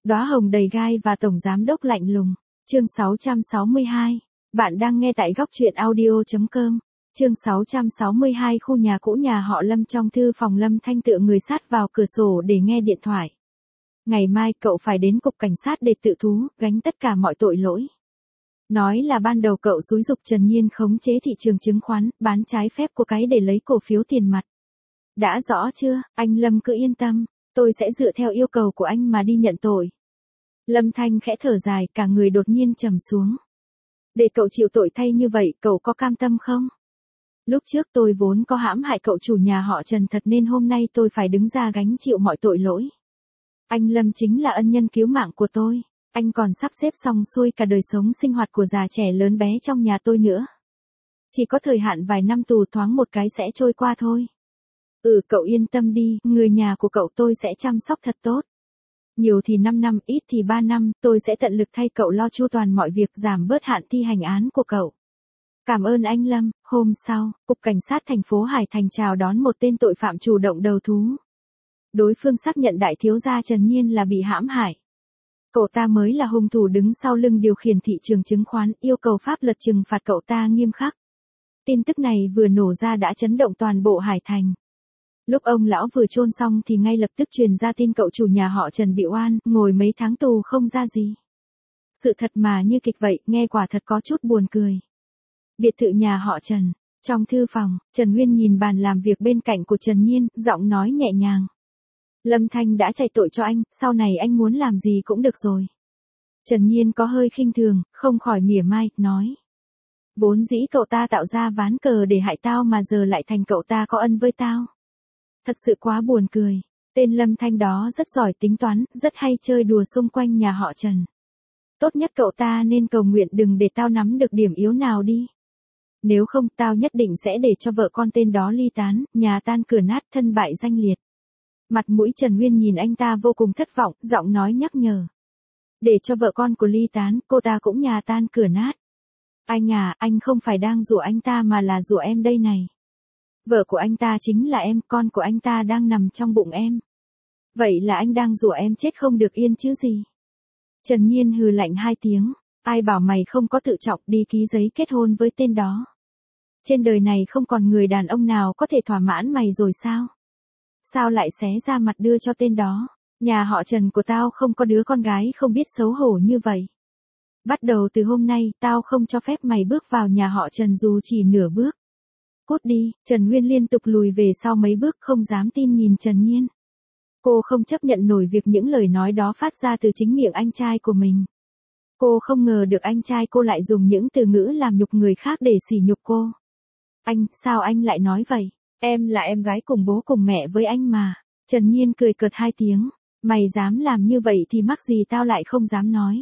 Đóa hồng đầy gai và tổng giám đốc lạnh lùng. Chương 662. Bạn đang nghe tại góc truyện audio.com. Chương 662. Khu nhà cũ nhà họ Lâm. Trong thư phòng, Lâm Thanh tựa người sát vào cửa sổ để nghe điện thoại. Ngày mai cậu phải đến cục cảnh sát để tự thú, gánh tất cả mọi tội lỗi. Nói là ban đầu cậu xúi giục Trần Nhiên khống chế thị trường chứng khoán, bán trái phép của cái để lấy cổ phiếu tiền mặt. Đã rõ chưa, anh Lâm cứ yên tâm, tôi sẽ dựa theo yêu cầu của anh mà đi nhận tội. Lâm Thanh khẽ thở dài, cả người đột nhiên trầm xuống. Để cậu chịu tội thay như vậy, cậu có cam tâm không? Lúc trước tôi vốn có hãm hại cậu chủ nhà họ Trần thật, nên hôm nay tôi phải đứng ra gánh chịu mọi tội lỗi. Anh Lâm chính là ân nhân cứu mạng của tôi. Anh còn sắp xếp xong xuôi cả đời sống sinh hoạt của già trẻ lớn bé trong nhà tôi nữa. Chỉ có thời hạn vài năm tù, thoáng một cái sẽ trôi qua thôi. Cậu yên tâm đi, người nhà của cậu tôi sẽ chăm sóc thật tốt. Nhiều thì 5 năm, ít thì 3 năm, tôi sẽ tận lực thay cậu lo chu toàn mọi việc, giảm bớt hạn thi hành án của cậu. Cảm ơn anh Lâm. Hôm sau, Cục Cảnh sát thành phố Hải Thành chào đón một tên tội phạm chủ động đầu thú. Đối phương xác nhận đại thiếu gia Trần Nhiên là bị hãm hại. Cậu ta mới là hung thủ đứng sau lưng điều khiển thị trường chứng khoán, yêu cầu pháp luật trừng phạt cậu ta nghiêm khắc. Tin tức này vừa nổ ra đã chấn động toàn bộ Hải Thành. Lúc ông lão vừa chôn xong thì ngay lập tức truyền ra tin cậu chủ nhà họ Trần bị oan, ngồi mấy tháng tù không ra gì. Sự thật mà như kịch vậy, nghe quả thật có chút buồn cười. Biệt thự nhà họ Trần. Trong thư phòng, Trần Nguyên nhìn bàn làm việc bên cạnh của Trần Nhiên, giọng nói nhẹ nhàng. Lâm Thanh đã chạy tội cho anh, sau này anh muốn làm gì cũng được rồi. Trần Nhiên có hơi khinh thường, không khỏi mỉa mai, nói. Vốn dĩ cậu ta tạo ra ván cờ để hại tao mà giờ lại thành cậu ta có ân với tao. Thật sự quá buồn cười. Tên Lâm Thanh đó rất giỏi tính toán, rất hay chơi đùa xung quanh nhà họ Trần. Tốt nhất cậu ta nên cầu nguyện đừng để tao nắm được điểm yếu nào đi. Nếu không, tao nhất định sẽ để cho vợ con tên đó ly tán, nhà tan cửa nát, thân bại danh liệt. Mặt mũi Trần Nguyên nhìn anh ta vô cùng thất vọng, giọng nói nhắc nhở. Để cho vợ con của ly tán, cô ta cũng nhà tan cửa nát. Anh à, anh không phải đang dụ anh ta mà là dụ em đây này. Vợ của anh ta chính là em, con của anh ta đang nằm trong bụng em. Vậy là anh đang dụ em chết không được yên chứ gì. Trần Nhiên hừ lạnh 2 tiếng. Ai bảo mày không có tự trọng, đi ký giấy kết hôn với tên đó. Trên đời này không còn người đàn ông nào có thể thỏa mãn mày rồi sao? Sao lại xé ra mặt đưa cho tên đó? Nhà họ Trần của tao không có đứa con gái không biết xấu hổ như vậy. Bắt đầu từ hôm nay, tao không cho phép mày bước vào nhà họ Trần dù chỉ nửa bước. Cút đi. Trần Nguyên liên tục lùi về sau mấy bước, không dám tin nhìn Trần Nhiên. Cô không chấp nhận nổi việc những lời nói đó phát ra từ chính miệng anh trai của mình. Cô không ngờ được anh trai cô lại dùng những từ ngữ làm nhục người khác để sỉ nhục cô. Anh, sao anh lại nói vậy? Em là em gái cùng bố cùng mẹ với anh mà. Trần Nhiên cười cợt 2 tiếng. Mày dám làm như vậy thì mắc gì tao lại không dám nói.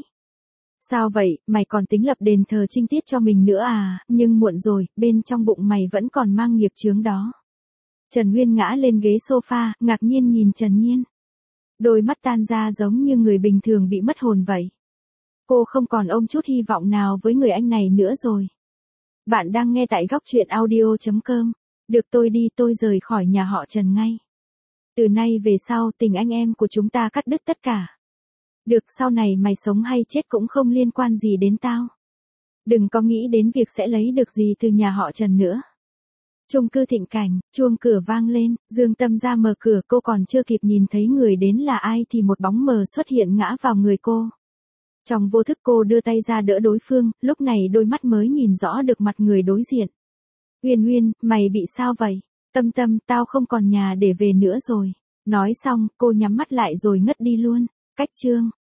Sao vậy, mày còn tính lập đền thờ trinh tiết cho mình nữa à? Nhưng muộn rồi, bên trong bụng mày vẫn còn mang nghiệp chướng đó. Trần Nguyên ngã lên ghế sofa, ngạc nhiên nhìn Trần Nhiên. Đôi mắt tan ra giống như người bình thường bị mất hồn vậy. Cô không còn ôm chút hy vọng nào với người anh này nữa rồi. Bạn đang nghe tại góc truyện audio.com. Được, tôi đi, tôi rời khỏi nhà họ Trần ngay. Từ nay về sau, tình anh em của chúng ta cắt đứt tất cả. Được, sau này mày sống hay chết cũng không liên quan gì đến tao. Đừng có nghĩ đến việc sẽ lấy được gì từ nhà họ Trần nữa. Chung cư Thịnh Cảnh, chuông cửa vang lên, Dương Tâm ra mở cửa, cô còn chưa kịp nhìn thấy người đến là ai thì một bóng mờ xuất hiện ngã vào người cô. Trong vô thức cô đưa tay ra đỡ đối phương, lúc này đôi mắt mới nhìn rõ được mặt người đối diện. Uyên Uyên, mày bị sao vậy? Tâm Tâm, tao không còn nhà để về nữa rồi. Nói xong, cô nhắm mắt lại rồi ngất đi luôn. Cách chương